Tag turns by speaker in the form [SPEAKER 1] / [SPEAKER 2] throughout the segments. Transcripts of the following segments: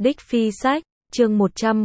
[SPEAKER 1] Đích Phi Sách, chương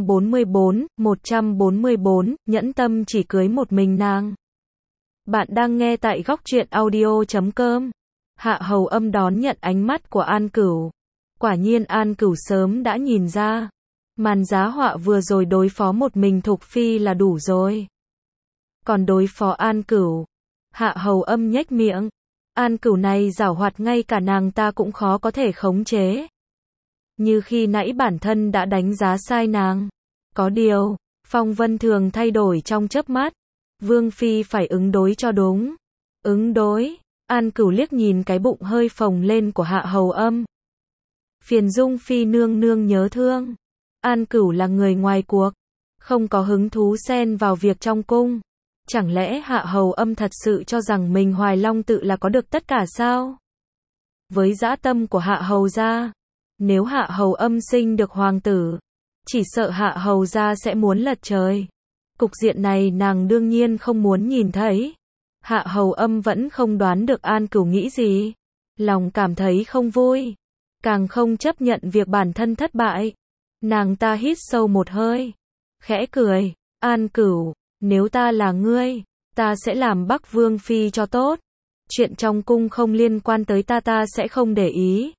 [SPEAKER 1] 144, nhẫn tâm chỉ cưới một mình nàng. Bạn đang nghe tại góc truyện audio.com. Hạ Hầu Âm đón nhận ánh mắt của An Cửu. Quả nhiên An Cửu sớm đã nhìn ra. Màn giá họa vừa rồi đối phó một mình Thục Phi là đủ rồi. Còn đối phó An Cửu, Hạ Hầu Âm nhếch miệng. An Cửu này giảo hoạt ngay cả nàng ta cũng khó có thể khống chế. Như khi nãy bản thân đã đánh giá sai nàng. Có điều, phong vân thường thay đổi trong chớp mắt. Vương Phi phải ứng đối cho đúng. Ứng đối, An Cửu liếc nhìn cái bụng hơi phồng lên của Hạ Hầu Âm. Phiền Dung Phi nương nương nhớ thương. An Cửu là người ngoài cuộc, không có hứng thú xen vào việc trong cung. Chẳng lẽ Hạ Hầu Âm thật sự cho rằng mình Hoài Long tự là có được tất cả sao? Với dã tâm của Hạ Hầu gia, nếu Hạ Hầu Âm sinh được hoàng tử, chỉ sợ Hạ Hầu gia sẽ muốn lật trời. Cục diện này nàng đương nhiên không muốn nhìn thấy. Hạ Hầu Âm vẫn không đoán được An Cửu nghĩ gì. Lòng cảm thấy không vui, càng không chấp nhận việc bản thân thất bại. Nàng ta hít sâu một hơi, khẽ cười. An Cửu, nếu ta là ngươi, ta sẽ làm Bắc Vương Phi cho tốt. Chuyện trong cung không liên quan tới ta sẽ không để ý.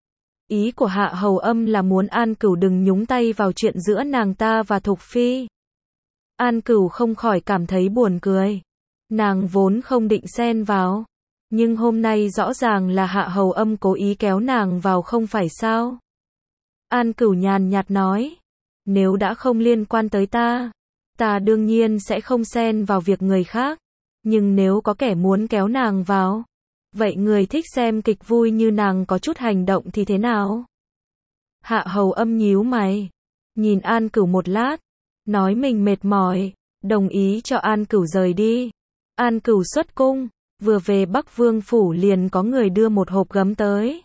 [SPEAKER 1] Ý của Hạ Hầu Âm là muốn An Cửu đừng nhúng tay vào chuyện giữa nàng ta và Thục Phi. An Cửu không khỏi cảm thấy buồn cười. Nàng vốn không định xen vào, nhưng hôm nay rõ ràng là Hạ Hầu Âm cố ý kéo nàng vào không phải sao? An Cửu nhàn nhạt nói, nếu đã không liên quan tới ta đương nhiên sẽ không xen vào việc người khác. Nhưng nếu có kẻ muốn kéo nàng vào, vậy người thích xem kịch vui như nàng có chút hành động thì thế nào? Hạ Hầu Âm nhíu mày, nhìn An Cửu một lát, nói mình mệt mỏi, đồng ý cho An Cửu rời đi. An Cửu xuất cung, vừa về Bắc Vương phủ liền có người đưa một hộp gấm tới.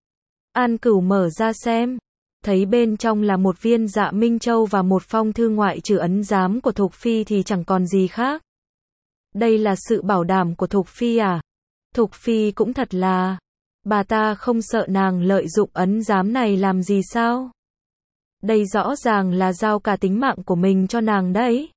[SPEAKER 1] An Cửu mở ra xem, thấy bên trong là một viên Dạ Minh Châu và một phong thư, ngoại trừ ấn giám của Thục Phi thì chẳng còn gì khác. Đây là sự bảo đảm của Thục Phi à? Thục Phi cũng thật là, bà ta không sợ nàng lợi dụng ấn giám này làm gì sao? Đây rõ ràng là giao cả tính mạng của mình cho nàng đấy.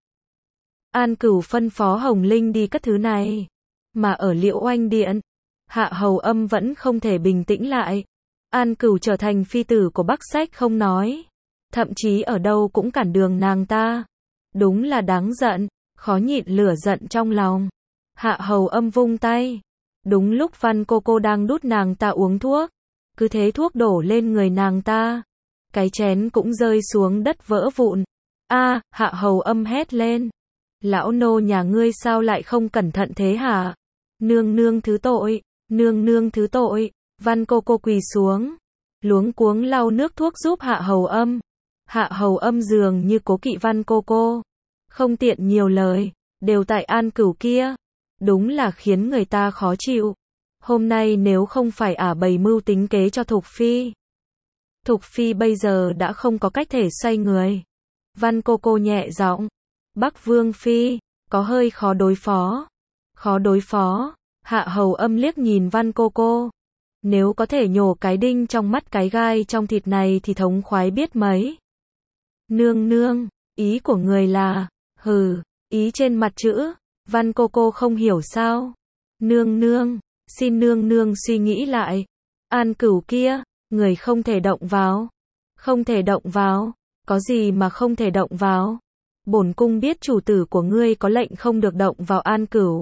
[SPEAKER 1] An Cửu phân phó Hồng Linh đi cất thứ này. Mà ở Liễu Oanh Điện, Hạ Hầu Âm vẫn không thể bình tĩnh lại. An Cửu trở thành phi tử của Bắc Sách không nói, thậm chí ở đâu cũng cản đường nàng ta. Đúng là đáng giận, khó nhịn lửa giận trong lòng. Hạ Hầu Âm vung tay. Đúng lúc Văn cô cô đang đút nàng ta uống thuốc, cứ thế thuốc đổ lên người nàng ta. Cái chén cũng rơi xuống đất vỡ vụn. A, Hạ Hầu Âm hét lên. Lão nô nhà ngươi sao lại không cẩn thận thế hả? Nương nương thứ tội, nương nương thứ tội. Văn cô cô quỳ xuống, luống cuống lau nước thuốc giúp Hạ Hầu Âm. Hạ Hầu Âm dường như cố kỵ Văn cô cô, không tiện nhiều lời, đều tại An Cửu kia. Đúng là khiến người ta khó chịu. Hôm nay nếu không phải bày mưu tính kế cho Thục Phi, Thục Phi bây giờ đã không có cách thể xoay người. Văn cô cô nhẹ giọng, Bắc Vương Phi, có hơi khó đối phó. Khó đối phó? Hạ Hầu Âm liếc nhìn Văn cô cô. Nếu có thể nhổ cái đinh trong mắt cái gai trong thịt này thì thống khoái biết mấy. Nương nương, ý của người là, hừ, ý trên mặt chữ. Văn cô cô không hiểu sao. Nương nương, xin nương nương suy nghĩ lại. An Cửu kia, người không thể động vào. Không thể động vào, có gì mà không thể động vào? Bổn cung biết chủ tử của ngươi có lệnh không được động vào An Cửu.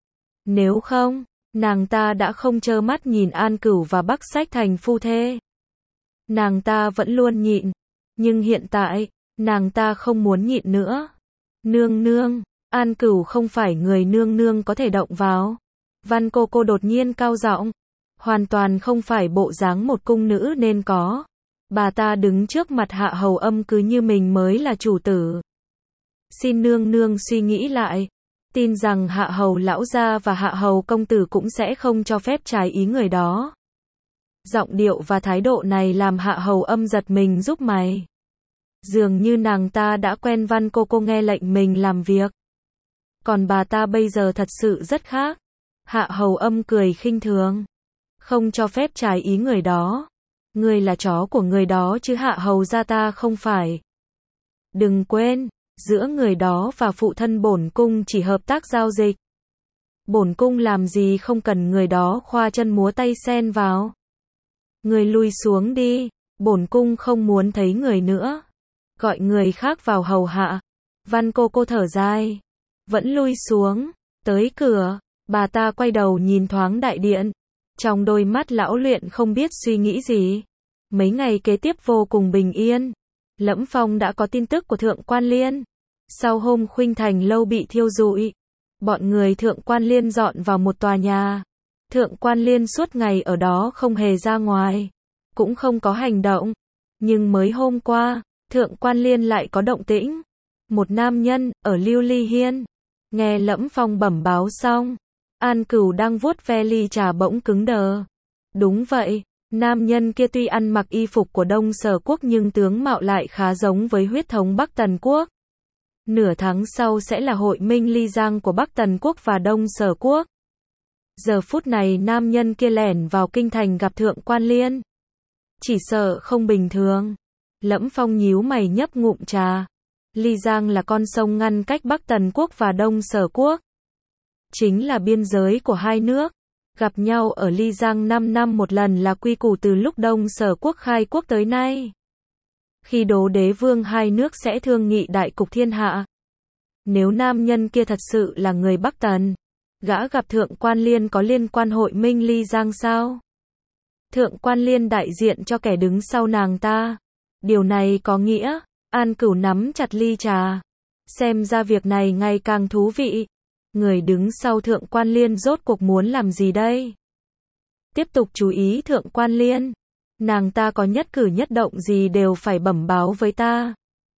[SPEAKER 1] Nếu không, nàng ta đã không trơ mắt nhìn An Cửu và Bắc Sách thành phu thê. Nàng ta vẫn luôn nhịn, nhưng hiện tại, nàng ta không muốn nhịn nữa. Nương nương, An Cửu không phải người nương nương có thể động vào. Văn cô cô đột nhiên cao giọng, hoàn toàn không phải bộ dáng một cung nữ nên có. Bà ta đứng trước mặt Hạ Hầu Âm cứ như mình mới là chủ tử. Xin nương nương suy nghĩ lại. Tin rằng Hạ Hầu lão gia và Hạ Hầu công tử cũng sẽ không cho phép trái ý người đó. Giọng điệu và thái độ này làm Hạ Hầu Âm giật mình rúc mày. Dường như nàng ta đã quen Văn cô cô nghe lệnh mình làm việc. Còn bà ta bây giờ thật sự rất khác. Hạ Hầu Âm cười khinh thường. Không cho phép trái ý người đó. Ngươi là chó của người đó chứ Hạ hầu gia ta không phải. Đừng quên, giữa người đó và phụ thân bổn cung chỉ hợp tác giao dịch. Bổn cung làm gì không cần người đó khoa chân múa tay xen vào. Người lui xuống đi, bổn cung không muốn thấy người nữa. Gọi người khác vào hầu hạ. Văn cô thở dài, vẫn lui xuống, tới cửa, bà ta quay đầu nhìn thoáng đại điện. Trong đôi mắt lão luyện không biết suy nghĩ gì. Mấy ngày kế tiếp vô cùng bình yên. Lẫm Phong đã có tin tức của Thượng Quan Liên. Sau hôm Khuynh Thành lâu bị thiêu rụi, bọn người Thượng Quan Liên dọn vào một tòa nhà. Thượng Quan Liên suốt ngày ở đó không hề ra ngoài, cũng không có hành động. Nhưng mới hôm qua, Thượng Quan Liên lại có động tĩnh. Một nam nhân, ở Lưu Ly Hiên. Nghe Lẫm Phong bẩm báo xong, An Cửu đang vuốt ve ly trà bỗng cứng đờ. Đúng vậy, nam nhân kia tuy ăn mặc y phục của Đông Sở Quốc nhưng tướng mạo lại khá giống với huyết thống Bắc Tần Quốc. Nửa tháng sau sẽ là hội minh ly giang của Bắc Tần Quốc và Đông Sở Quốc. Giờ phút này nam nhân kia lẻn vào kinh thành gặp Thượng Quan Liên. Chỉ sợ không bình thường. Lẫm Phong nhíu mày nhấp ngụm trà. Ly Giang là con sông ngăn cách Bắc Tần Quốc và Đông Sở Quốc. Chính là biên giới của hai nước. Gặp nhau ở Ly Giang 5 năm một lần là quy củ từ lúc Đông Sở Quốc khai quốc tới nay. Khi đố đế vương hai nước sẽ thương nghị đại cục thiên hạ. Nếu nam nhân kia thật sự là người Bắc Tần, gã gặp Thượng Quan Liên có liên quan hội minh Ly Giang sao? Thượng Quan Liên đại diện cho kẻ đứng sau nàng ta. Điều này có nghĩa, An Cửu nắm chặt ly trà. Xem ra việc này ngày càng thú vị. Người đứng sau Thượng Quan Liên rốt cuộc muốn làm gì đây? Tiếp tục chú ý Thượng Quan Liên. Nàng ta có nhất cử nhất động gì đều phải bẩm báo với ta.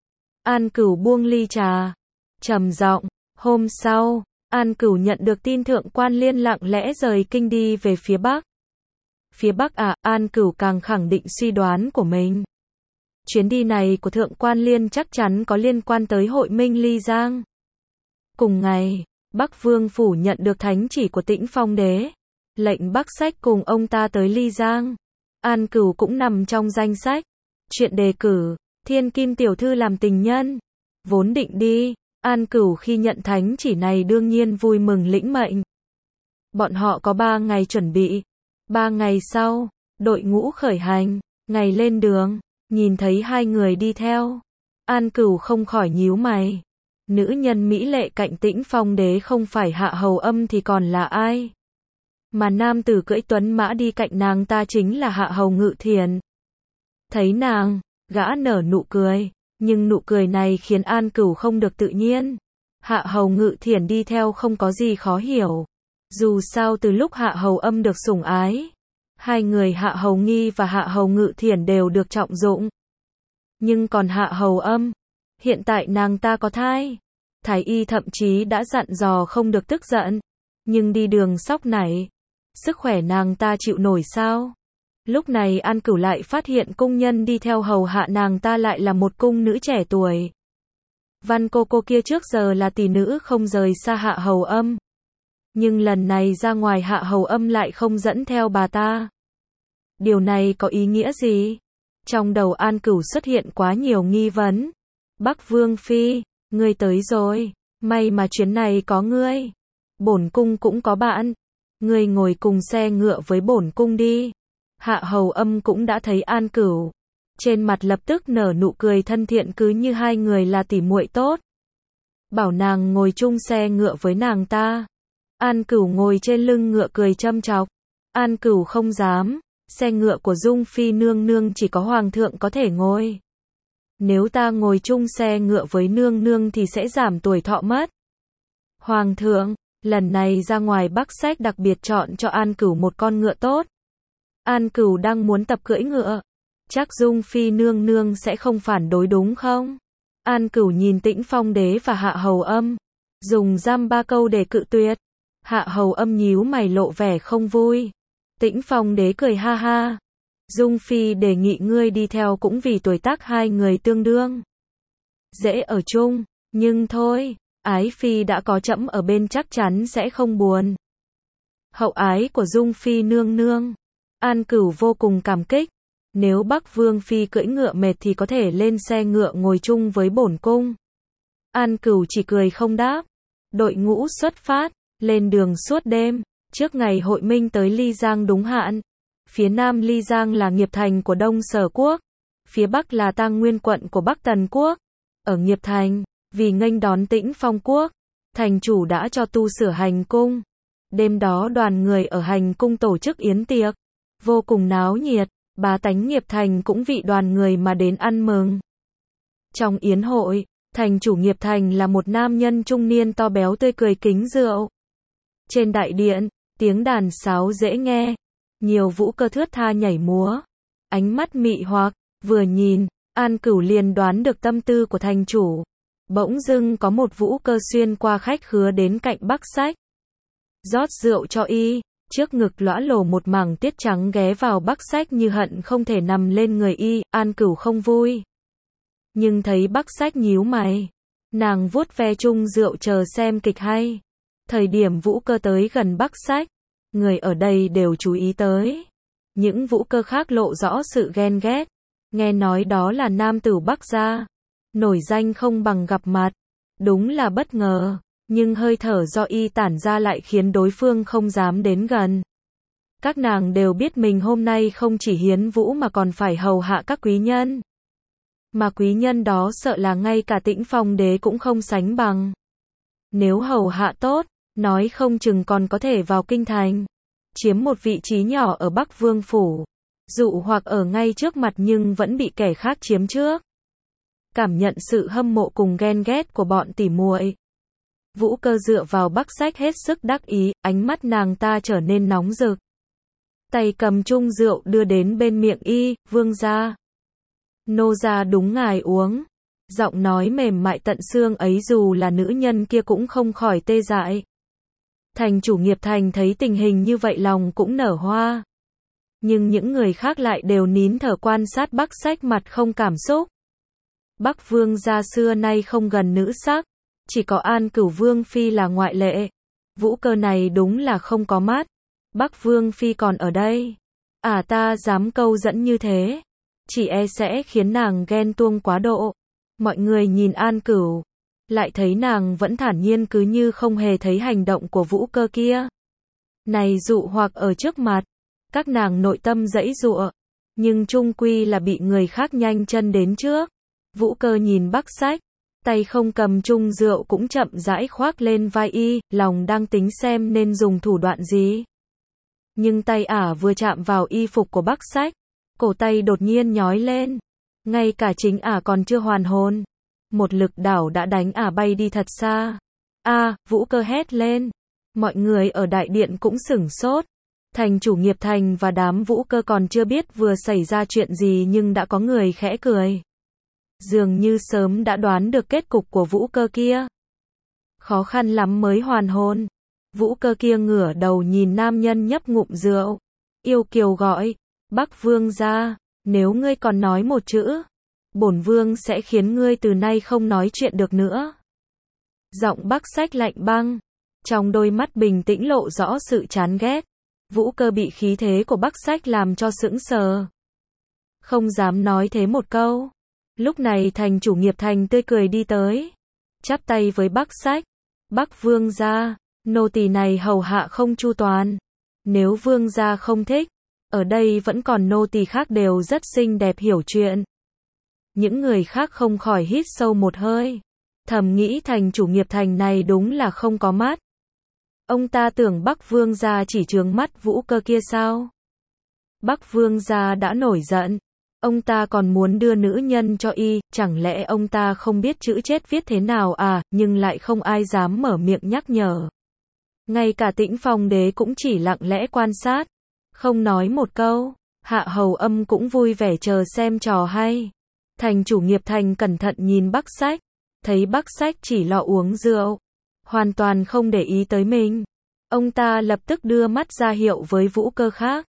[SPEAKER 1] An Cửu buông ly trà, trầm giọng. Hôm sau, An Cửu nhận được tin Thượng Quan Liên lặng lẽ rời kinh đi về phía Bắc. Phía Bắc à? An Cửu càng khẳng định suy đoán của mình. Chuyến đi này của Thượng Quan Liên chắc chắn có liên quan tới hội minh Ly Giang. Cùng ngày, Bắc Vương phủ nhận được thánh chỉ của Tĩnh Phong đế, lệnh Bắc Sách cùng ông ta tới Ly Giang. An Cửu cũng nằm trong danh sách. Chuyện đề cử, Thiên Kim tiểu thư làm tình nhân. Vốn định đi, An Cửu khi nhận thánh chỉ này đương nhiên vui mừng lĩnh mệnh. Bọn họ có 3 ngày chuẩn bị. 3 ngày sau, đội ngũ khởi hành, ngày lên đường, nhìn thấy hai người đi theo. An Cửu không khỏi nhíu mày. Nữ nhân mỹ lệ cạnh Tĩnh Phong đế không phải Hạ Hầu Âm thì còn là ai? Mà nam tử cưỡi tuấn mã đi cạnh nàng ta chính là Hạ Hầu Ngự Thiền. Thấy nàng, gã nở nụ cười, nhưng nụ cười này khiến An Cửu không được tự nhiên. Hạ Hầu Ngự Thiền đi theo không có gì khó hiểu. Dù sao từ lúc Hạ Hầu Âm được sủng ái, hai người Hạ Hầu Nghi và Hạ Hầu Ngự Thiền đều được trọng dụng. Nhưng còn Hạ Hầu Âm, hiện tại nàng ta có thai. Thái y thậm chí đã dặn dò không được tức giận. Nhưng đi đường sóc nảy, sức khỏe nàng ta chịu nổi sao? Lúc này An Cửu lại phát hiện cung nhân đi theo hầu hạ nàng ta lại là một cung nữ trẻ tuổi. Văn cô kia trước giờ là tỷ nữ không rời xa Hạ Hầu Âm. Nhưng lần này ra ngoài Hạ Hầu Âm lại không dẫn theo bà ta. Điều này có ý nghĩa gì? Trong đầu An Cửu xuất hiện quá nhiều nghi vấn. Bắc Vương Phi, ngươi tới rồi. May mà chuyến này có ngươi. Bổn cung cũng có bạn. Ngươi ngồi cùng xe ngựa với bổn cung đi. Hạ Hầu Âm cũng đã thấy An Cửu. Trên mặt lập tức nở nụ cười thân thiện cứ như hai người là tỉ muội tốt. Bảo nàng ngồi chung xe ngựa với nàng ta. An Cửu ngồi trên lưng ngựa cười châm chọc. An Cửu không dám. Xe ngựa của Dung Phi nương nương chỉ có hoàng thượng có thể ngồi. Nếu ta ngồi chung xe ngựa với nương nương thì sẽ giảm tuổi thọ mất. Hoàng thượng, lần này ra ngoài Bắc Sách đặc biệt chọn cho An Cửu một con ngựa tốt. An Cửu đang muốn tập cưỡi ngựa. Chắc Dung Phi nương nương sẽ không phản đối đúng không? An Cửu nhìn Tĩnh Phong đế và Hạ Hầu Âm. Dùng dăm ba câu để cự tuyệt. Hạ Hầu Âm nhíu mày lộ vẻ không vui. Tĩnh Phong đế cười ha ha. Dung Phi đề nghị ngươi đi theo cũng vì tuổi tác hai người tương đương. Dễ ở chung, nhưng thôi, Ái Phi đã có trẫm ở bên chắc chắn sẽ không buồn. Hậu ái của Dung Phi nương nương. An Cửu vô cùng cảm kích. Nếu Bắc Vương Phi cưỡi ngựa mệt thì có thể lên xe ngựa ngồi chung với bổn cung. An Cửu chỉ cười không đáp. Đội ngũ xuất phát, lên đường suốt đêm, trước ngày hội minh tới Ly Giang đúng hạn. Phía nam Ly Giang là nghiệp thành của Đông Sở Quốc, phía bắc là Tang Nguyên quận của Bắc Tần Quốc. Ở nghiệp thành, vì nghênh đón Tĩnh Phong Quốc, thành chủ đã cho tu sửa hành cung. Đêm đó đoàn người ở hành cung tổ chức yến tiệc, vô cùng náo nhiệt, bá tánh nghiệp thành cũng vị đoàn người mà đến ăn mừng. Trong yến hội, thành chủ nghiệp thành là một nam nhân trung niên to béo tươi cười kính rượu. Trên đại điện, tiếng đàn sáo dễ nghe, nhiều vũ cơ thướt tha nhảy múa, ánh mắt mị hoặc, vừa nhìn, An Cửu liền đoán được tâm tư của thành chủ. Bỗng dưng có một vũ cơ xuyên qua khách khứa đến cạnh Bắc Sách, rót rượu cho y, trước ngực lõa lồ một mảng tiết trắng ghé vào Bắc Sách như hận không thể nằm lên người y. An Cửu không vui, nhưng thấy Bắc Sách nhíu mày, nàng vuốt ve chung rượu chờ xem kịch hay. Thời điểm vũ cơ tới gần Bắc Sách, người ở đây đều chú ý tới. Những vũ cơ khác lộ rõ sự ghen ghét, nghe nói đó là nam tử Bắc gia, nổi danh không bằng gặp mặt. Đúng là bất ngờ, nhưng hơi thở do y tản ra lại khiến đối phương không dám đến gần. Các nàng đều biết mình hôm nay không chỉ hiến vũ mà còn phải hầu hạ các quý nhân. Mà quý nhân đó sợ là ngay cả Tĩnh Phong đế cũng không sánh bằng. Nếu hầu hạ tốt, nói không chừng còn có thể vào kinh thành, chiếm một vị trí nhỏ ở Bắc Vương phủ, dụ hoặc ở ngay trước mặt nhưng vẫn bị kẻ khác chiếm trước. Cảm nhận sự hâm mộ cùng ghen ghét của bọn tỉ muội, vũ cơ dựa vào Bắc Sách hết sức đắc ý, ánh mắt nàng ta trở nên nóng rực. Tay cầm chung rượu đưa đến bên miệng y, vương gia. Nô gia đúng ngài uống. Giọng nói mềm mại tận xương ấy dù là nữ nhân kia cũng không khỏi tê dại. Thành chủ nghiệp thành thấy tình hình như vậy lòng cũng nở hoa. Nhưng những người khác lại đều nín thở quan sát Bắc Sách mặt không cảm xúc. Bắc Vương gia xưa nay không gần nữ sắc, chỉ có An Cửu Vương Phi là ngoại lệ. Vũ cơ này đúng là không có mắt. Bắc Vương Phi còn ở đây. Ta dám câu dẫn như thế, chỉ e sẽ khiến nàng ghen tuông quá độ. Mọi người nhìn An Cửu, lại thấy nàng vẫn thản nhiên cứ như không hề thấy hành động của vũ cơ kia. Này dụ hoặc ở trước mặt, các nàng nội tâm giãy giụa, nhưng chung quy là bị người khác nhanh chân đến trước. Vũ cơ nhìn Bắc Sách, tay không cầm chung rượu cũng chậm rãi khoác lên vai y, lòng đang tính xem nên dùng thủ đoạn gì. Nhưng tay vừa chạm vào y phục của Bắc Sách, cổ tay đột nhiên nhói lên. Ngay cả chính còn chưa hoàn hồn, một lực đảo đã đánh bay đi thật xa. Vũ cơ hét lên. Mọi người ở đại điện cũng sửng sốt. Thành chủ nghiệp thành và đám vũ cơ còn chưa biết vừa xảy ra chuyện gì nhưng đã có người khẽ cười. Dường như sớm đã đoán được kết cục của vũ cơ kia. Khó khăn lắm mới hoàn hồn. Vũ cơ kia ngửa đầu nhìn nam nhân nhấp ngụm rượu, yêu kiều gọi, Bắc Vương gia, nếu ngươi còn nói một chữ, bổn vương sẽ khiến ngươi từ nay không nói chuyện được nữa. Giọng Bắc Sách lạnh băng, trong đôi mắt bình tĩnh lộ rõ sự chán ghét. Vũ cơ bị khí thế của Bắc Sách làm cho sững sờ, không dám nói thế một câu. Lúc này thành chủ nghiệp thành tươi cười đi tới, chắp tay với Bắc Sách. Bắc Vương gia, nô tỳ này hầu hạ không chu toàn. Nếu vương gia không thích, ở đây vẫn còn nô tỳ khác đều rất xinh đẹp hiểu chuyện. Những người khác không khỏi hít sâu một hơi, thầm nghĩ thành chủ nghiệp thành này đúng là không có mắt. Ông ta tưởng Bắc Vương gia chỉ trướng mắt vũ cơ kia sao? Bắc Vương gia đã nổi giận, ông ta còn muốn đưa nữ nhân cho y, chẳng lẽ ông ta không biết chữ chết viết thế nào nhưng lại không ai dám mở miệng nhắc nhở. Ngay cả Tĩnh Phong đế cũng chỉ lặng lẽ quan sát, không nói một câu. Hạ Hầu Âm cũng vui vẻ chờ xem trò hay. Thành chủ nghiệp thành cẩn thận nhìn Bắc Sách, thấy Bắc Sách chỉ lo uống rượu, hoàn toàn không để ý tới mình. Ông ta lập tức đưa mắt ra hiệu với vũ cơ khác.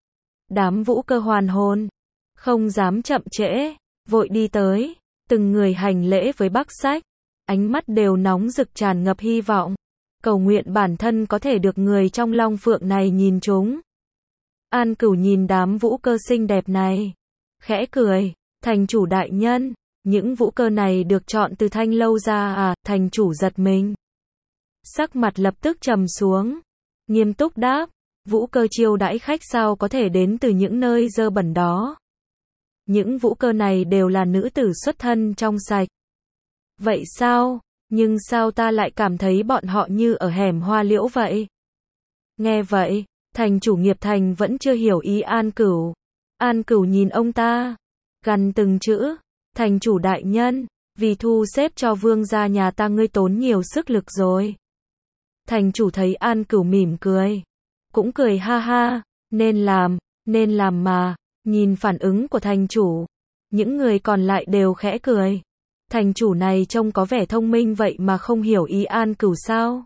[SPEAKER 1] Đám vũ cơ hoàn hồn, không dám chậm trễ, vội đi tới, từng người hành lễ với Bắc Sách, ánh mắt đều nóng rực tràn ngập hy vọng, cầu nguyện bản thân có thể được người trong Long Phượng này nhìn chúng. An Cửu nhìn đám vũ cơ xinh đẹp này, khẽ cười, thành chủ đại nhân, những vũ cơ này được chọn từ Thanh Lâu ra à, thành chủ giật mình. Sắc mặt lập tức trầm xuống, nghiêm túc đáp, vũ cơ chiêu đãi khách sao có thể đến từ những nơi dơ bẩn đó. Những vũ cơ này đều là nữ tử xuất thân trong sạch. Vậy sao? Nhưng sao ta lại cảm thấy bọn họ như ở hẻm hoa liễu vậy? Nghe vậy, thành chủ Nghiệp Thành vẫn chưa hiểu ý An Cửu. An Cửu nhìn ông ta, gằn từng chữ, thành chủ đại nhân, vì thu xếp cho vương gia nhà ta ngươi tốn nhiều sức lực rồi. Thành chủ thấy An Cửu mỉm cười, cũng cười ha ha, nên làm mà, nhìn phản ứng của thành chủ, những người còn lại đều khẽ cười. Thành chủ này trông có vẻ thông minh vậy mà không hiểu ý An Cửu sao?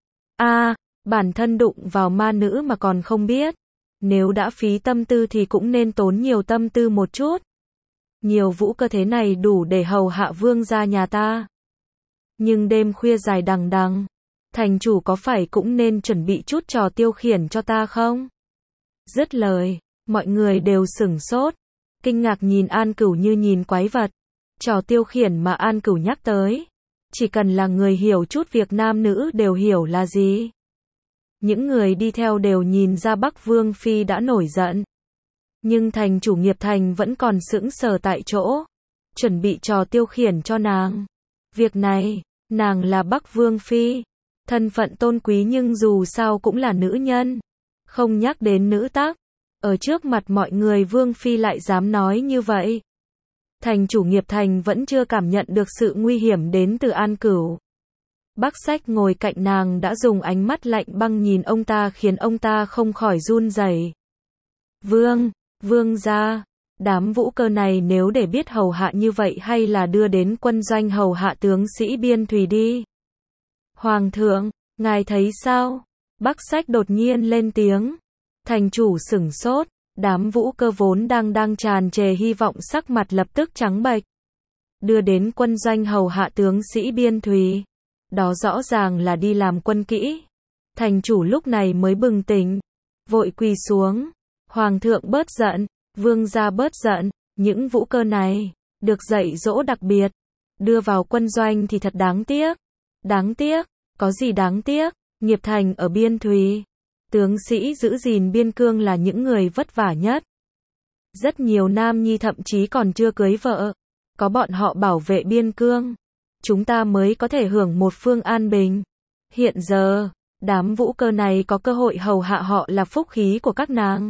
[SPEAKER 1] Bản thân đụng vào ma nữ mà còn không biết. Nếu đã phí tâm tư thì cũng nên tốn nhiều tâm tư một chút. Nhiều vũ cơ thế này đủ để hầu hạ vương gia nhà ta. Nhưng đêm khuya dài đằng đằng, thành chủ có phải cũng nên chuẩn bị chút trò tiêu khiển cho ta không? Dứt lời, mọi người đều sửng sốt, kinh ngạc nhìn An Cửu như nhìn quái vật. Trò tiêu khiển mà An Cửu nhắc tới, chỉ cần là người hiểu chút việc nam nữ đều hiểu là gì. Những người đi theo đều nhìn ra Bắc Vương Phi đã nổi giận. Nhưng thành chủ Nghiệp Thành vẫn còn sững sờ tại chỗ, chuẩn bị trò tiêu khiển cho nàng. Việc này, nàng là Bắc Vương Phi, thân phận tôn quý nhưng dù sao cũng là nữ nhân. Không nhắc đến nữ tắc, ở trước mặt mọi người Vương Phi lại dám nói như vậy. Thành chủ Nghiệp Thành vẫn chưa cảm nhận được sự nguy hiểm đến từ An Cửu. Bắc Sách ngồi cạnh nàng đã dùng ánh mắt lạnh băng nhìn ông ta khiến ông ta không khỏi run rẩy. Vương gia, đám vũ cơ này nếu để biết hầu hạ như vậy hay là đưa đến quân doanh hầu hạ tướng sĩ biên thùy đi. Hoàng thượng, ngài thấy sao? Bắc Sách đột nhiên lên tiếng. Thành chủ sửng sốt, đám vũ cơ vốn đang tràn trề hy vọng sắc mặt lập tức trắng bệch. Đưa đến quân doanh hầu hạ tướng sĩ biên thùy. Đó rõ ràng là đi làm quân kỹ. Thành chủ lúc này mới bừng tỉnh, vội quỳ xuống. Hoàng thượng bớt giận, vương gia bớt giận, những vũ cơ này, được dạy dỗ đặc biệt. Đưa vào quân doanh thì thật đáng tiếc. Đáng tiếc, có gì đáng tiếc, Nghiệp Thành ở biên thùy. Tướng sĩ giữ gìn biên cương là những người vất vả nhất. Rất nhiều nam nhi thậm chí còn chưa cưới vợ. Có bọn họ bảo vệ biên cương, chúng ta mới có thể hưởng một phương an bình. Hiện giờ, đám vũ cơ này có cơ hội hầu hạ họ là phúc khí của các nàng.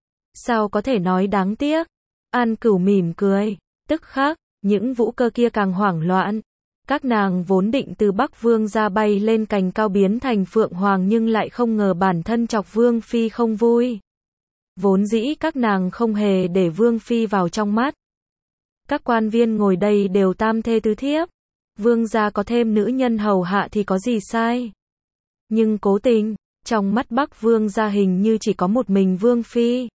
[SPEAKER 1] Sao có thể nói đáng tiếc? An Cửu mỉm cười, tức khắc, những vũ cơ kia càng hoảng loạn. Các nàng vốn định từ Bắc Vương ra bay lên cành cao biến thành Phượng Hoàng nhưng lại không ngờ bản thân chọc Vương Phi không vui. Vốn dĩ các nàng không hề để Vương Phi vào trong mắt. Các quan viên ngồi đây đều tam thê tứ thiếp. Vương gia có thêm nữ nhân hầu hạ thì có gì sai. Nhưng cố tình, trong mắt Bắc Vương gia hình như chỉ có một mình Vương Phi.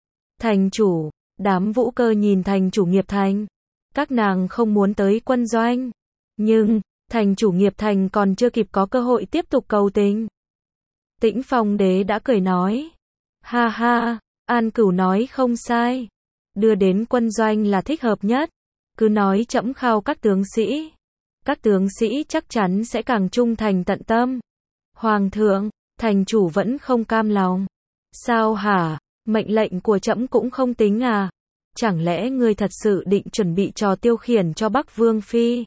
[SPEAKER 1] Thành chủ, đám vũ cơ nhìn thành chủ Nghiệp Thành. Các nàng không muốn tới quân doanh. Nhưng, thành chủ Nghiệp Thành còn chưa kịp có cơ hội tiếp tục cầu tình. Tĩnh Phong đế đã cười nói. Ha ha, An Cửu nói không sai. Đưa đến quân doanh là thích hợp nhất. Cứ nói trẫm khao các tướng sĩ. Các tướng sĩ chắc chắn sẽ càng trung thành tận tâm. Hoàng thượng, thành chủ vẫn không cam lòng. Sao hả? Mệnh lệnh của trẫm cũng không tính à? Chẳng lẽ ngươi thật sự định chuẩn bị trò tiêu khiển cho Bắc Vương Phi?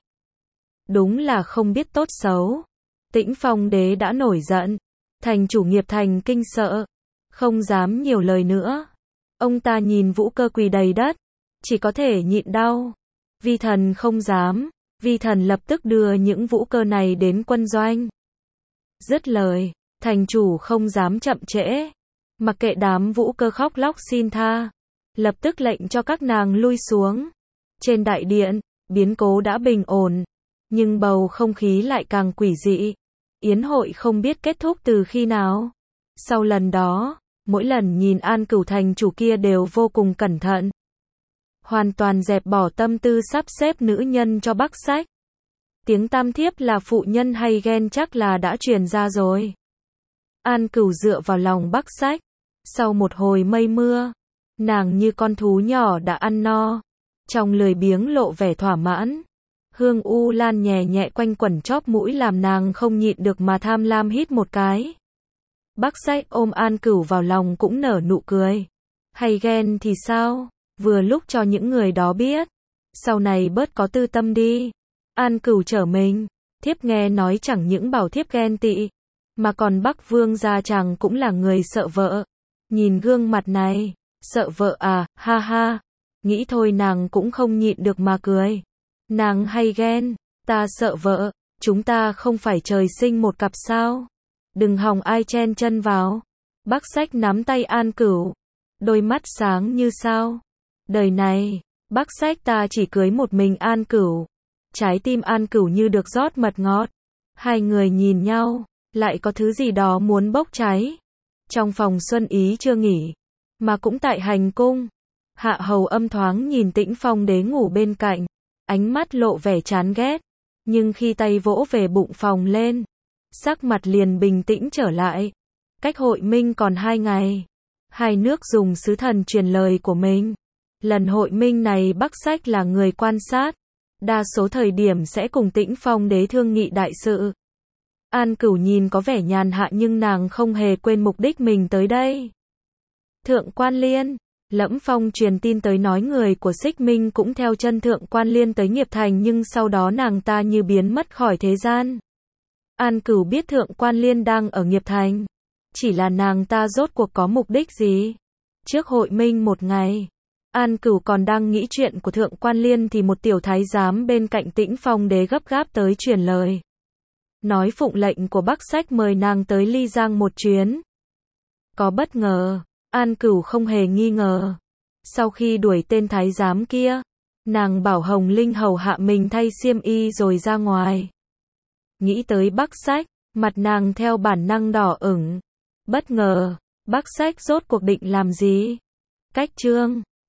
[SPEAKER 1] Đúng là không biết tốt xấu. Tĩnh Phong đế đã nổi giận. Thành chủ Nghiệp Thành kinh sợ, không dám nhiều lời nữa. Ông ta nhìn vũ cơ quỳ đầy đất, chỉ có thể nhịn đau. Vi thần không dám. Vi thần lập tức đưa những vũ cơ này đến quân doanh. Dứt lời, thành chủ không dám chậm trễ. Mặc kệ đám vũ cơ khóc lóc xin tha, lập tức lệnh cho các nàng lui xuống. Trên đại điện, biến cố đã bình ổn, nhưng bầu không khí lại càng quỷ dị. Yến hội không biết kết thúc từ khi nào. Sau lần đó, mỗi lần nhìn An Cửu thành chủ kia đều vô cùng cẩn thận. Hoàn toàn dẹp bỏ tâm tư sắp xếp nữ nhân cho Bắc Sách. Tiếng tam thiếp là phụ nhân hay ghen chắc là đã truyền ra rồi. An Cửu dựa vào lòng Bắc Sách. Sau một hồi mây mưa, Nàng như con thú nhỏ đã ăn no, trong lười biếng lộ vẻ thỏa mãn. Hương u lan nhẹ nhẹ quanh quẩn chóp mũi làm nàng không nhịn được mà tham lam hít một cái. Bác Sách ôm An Cửu vào lòng cũng nở nụ cười. Hay ghen thì sao? Vừa lúc cho những người đó biết. Sau này bớt có tư tâm đi. An Cửu trở mình. Thiếp nghe nói chẳng những bảo thiếp ghen tị, mà còn Bắc Vương gia chàng cũng là người sợ vợ. Nhìn gương mặt này, sợ vợ à, ha ha. Nghĩ thôi nàng cũng không nhịn được mà cười. Nàng hay ghen, ta sợ vợ, chúng ta không phải trời sinh một cặp sao? Đừng hòng ai chen chân vào. Bác Sách nắm tay An Cửu, đôi mắt sáng như sao. Đời này, Bác Sách ta chỉ cưới một mình An Cửu. Trái tim An Cửu như được rót mật ngọt. Hai người nhìn nhau, lại có thứ gì đó muốn bốc cháy. Trong phòng xuân ý chưa nghỉ, mà cũng tại hành cung. Hạ Hầu Âm thoáng nhìn Tĩnh Phong đế ngủ bên cạnh, ánh mắt lộ vẻ chán ghét, nhưng khi tay vỗ về bụng phòng lên, sắc mặt liền bình tĩnh trở lại. Cách hội minh còn 2 ngày, hai nước dùng sứ thần truyền lời của mình. Lần hội minh này Bắc Sách là người quan sát, đa số thời điểm sẽ cùng Tĩnh Phong đế thương nghị đại sự. An Cửu nhìn có vẻ nhàn hạ nhưng nàng không hề quên mục đích mình tới đây. Thượng Quan Liên, Lẫm Phong truyền tin tới nói người của Xích Minh cũng theo chân Thượng Quan Liên tới Nghiệp Thành nhưng sau đó nàng ta như biến mất khỏi thế gian. An Cửu biết Thượng Quan Liên đang ở Nghiệp Thành, chỉ là nàng ta rốt cuộc có mục đích gì? Trước hội minh một ngày, An Cửu còn đang nghĩ chuyện của Thượng Quan Liên thì một tiểu thái giám bên cạnh Tĩnh Phong đế gấp gáp tới truyền lời. Nói phụng lệnh của Bắc Sách mời nàng tới Ly Giang một chuyến. Có bất ngờ, An Cửu không hề nghi ngờ. Sau khi đuổi tên thái giám kia, nàng bảo Hồng Linh hầu hạ mình thay xiêm y rồi ra ngoài. Nghĩ tới Bắc Sách, mặt nàng theo bản năng đỏ ửng. Bất ngờ, Bắc Sách rốt cuộc định làm gì? Cách chương